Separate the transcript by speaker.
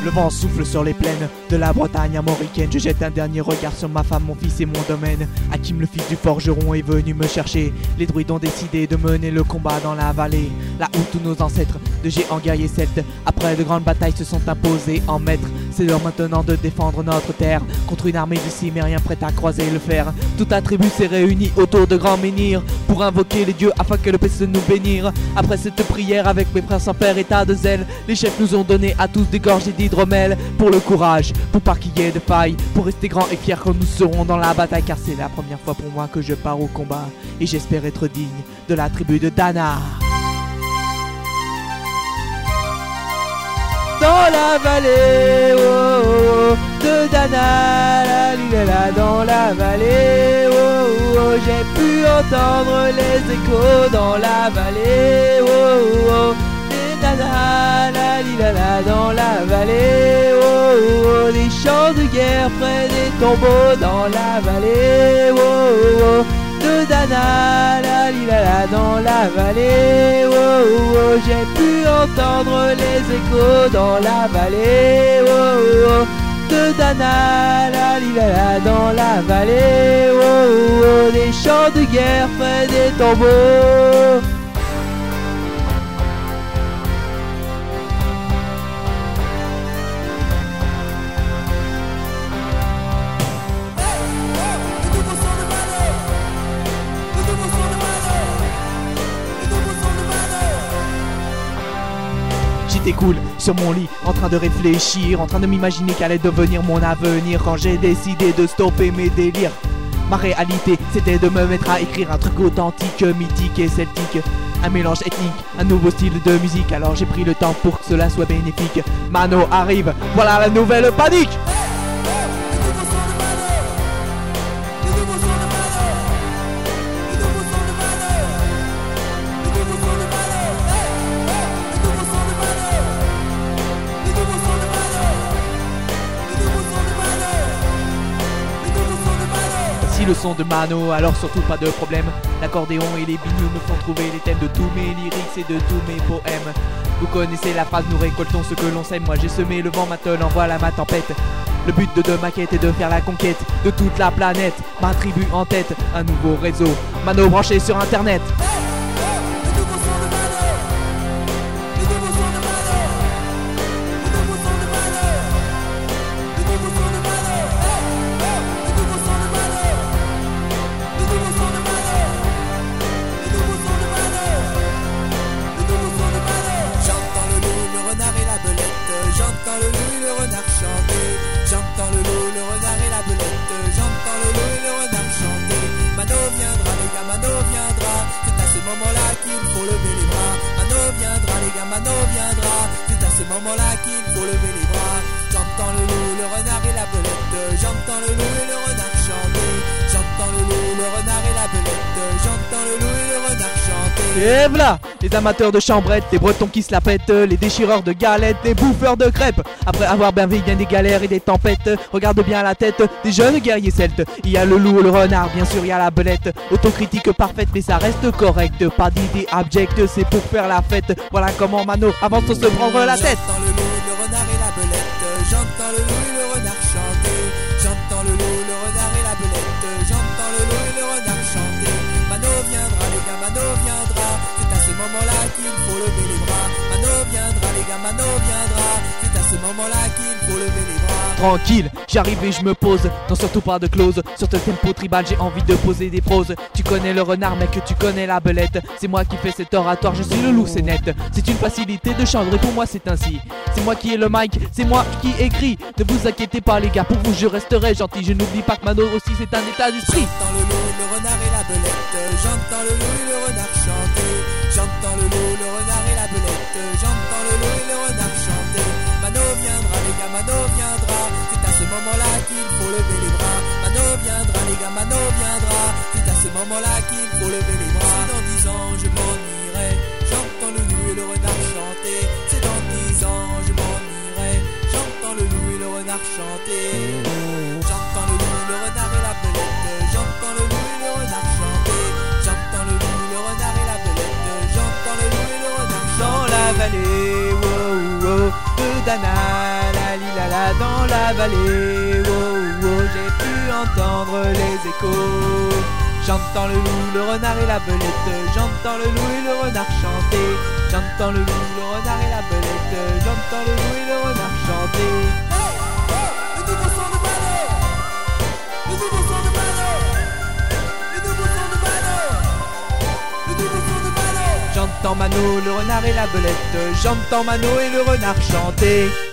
Speaker 1: Le vent souffle sur les plaines de la Bretagne armoricaine. Je jette un dernier regard sur ma femme, mon fils et mon domaine. Hakim, le fils du forgeron, est venu me chercher. Les druides ont décidé de mener le combat dans la vallée, là où tous nos ancêtres de géants guerriers celtes, après de grandes batailles, se sont imposés en maîtres. C'est l'heure maintenant de défendre notre terre contre une armée de cimériens prête à croiser le fer. Toute la tribu s'est réunie autour de grands menhirs pour invoquer les dieux afin que le puisse nous bénir. Après cette prière avec mes frères sans père et tas de zèle, les chefs nous ont donné à tous des gorgées d'hydromel. Pour le courage, pour pas qu'il y ait de faille, pour rester grands et fiers quand nous serons dans la bataille. Car c'est la première fois pour moi que je pars au combat, et j'espère être digne de la tribu de Dana. Dans la vallée, oh, oh, de Dana, la lilala, dans la vallée, oh, oh, oh, j'ai pu entendre les échos dans la vallée, oh, oh, oh, de Dana, la lilala, dans la vallée, oh, oh, oh, des chants de guerre près des tombeaux dans la vallée, oh, oh, oh, de Dana, la lilala, dans la vallée, oh, oh, oh, j'ai pu entendre les échos dans la vallée, oh, oh, oh, de Dana, la lilala, dans la vallée, oh, oh, oh, des chants de guerre près des tombeaux. J'étais cool sur mon lit, en train de réfléchir, en train de m'imaginer qu'allait devenir mon avenir quand j'ai décidé de stopper mes délires. Ma réalité, c'était de me mettre à écrire un truc authentique, mythique et celtique. Un mélange ethnique, un nouveau style de musique. Alors j'ai pris le temps pour que cela soit bénéfique. Mano arrive, voilà la nouvelle panique. Le son de Mano, alors surtout pas de problème. L'accordéon et les binious me font trouver les thèmes de tous mes lyrics et de tous mes poèmes. Vous connaissez la phrase, nous récoltons ce que l'on sème. Moi j'ai semé le vent, maintenant voilà ma tempête. Le but de ma quête est de faire la conquête de toute la planète. Ma tribu en tête, un nouveau réseau, Mano branché sur internet.
Speaker 2: Mano viendra, c'est à ce moment-là qu'il faut lever les bras. J'entends le loup, le renard et la belette. J'entends le loup et le renard chanter. J'entends le loup, le renard et la belette. J'entends le loup et le renard chanter.
Speaker 1: Et voilà, les amateurs de chambrettes, les bretons qui se la pètent, les déchireurs de galettes, les bouffeurs de crêpes. Après avoir bien vécu bien des galères et des tempêtes, regarde bien la tête des jeunes guerriers celtes. Il y a le loup, le renard, bien sûr il y a la belette. Autocritique parfaite mais ça reste correct. Pas d'idée abjecte, c'est pour faire la fête. Voilà comment Mano avance sans se prendre la tête.
Speaker 2: J'entends le loup, le renard et la belette. J'entends le loup et le renard chanter. J'entends le loup, le renard et la belette. J'entends le loup et le renard chanter. Mano viendra les gars, Mano viendra. C'est à ce moment-là qu'il faut lever les bras. Mano viendra les gars, Mano viendra. C'est à ce moment-là qu'il faut lever les bras.
Speaker 1: Tranquille, j'arrive et je me pose, non surtout pas de close. Sur ce tempo tribal j'ai envie de poser des proses. Tu connais le renard mec, tu connais la belette. C'est moi qui fais cet oratoire, je suis le loup, c'est net. C'est une facilité de chanter, pour moi c'est ainsi. C'est moi qui ai le mic, c'est moi qui écris. Ne vous inquiétez pas les gars, pour vous je resterai gentil. Je n'oublie pas que Mano aussi c'est un état d'esprit.
Speaker 2: J'entends le loup, le renard et la belette. J'entends le loup et le renard chanter. J'entends le loup, le renard et la belette. J'entends le loup et le renard chanter. Mano viendra les gars, Mano viendra. C'est à ce moment-là qu'il faut lever les bras. Mano viendra les gars, Mano viendra. C'est à ce moment-là qu'il faut lever les bras. C'est dans 10 ans je m'ennuierai. J'entends le loup et le renard chanter. C'est dans 10 ans je m'ennuierai. J'entends le loup et le renard chanter. J'entends le loup, le renard et la belette. J'entends le loup et le renard chanter. J'entends le loup, le renard et la belette. J'entends le loup et le renard chanter.
Speaker 1: Dans la vallée, wow, wow, de Dana, la dans la vallée. Oh, oh, j'ai pu entendre les échos. J'entends le loup, le renard et la belette. J'entends le loup et le renard chanter. J'entends le loup, le renard et la belette. J'entends le loup et le renard chanter.
Speaker 2: Hey, hey, le nouveau son de Mano. Le nouveau son de Mano. Le nouveau son de Mano. Le nouveau son de Mano.
Speaker 1: J'entends Mano, le renard et la belette. J'entends Mano et le renard chanter.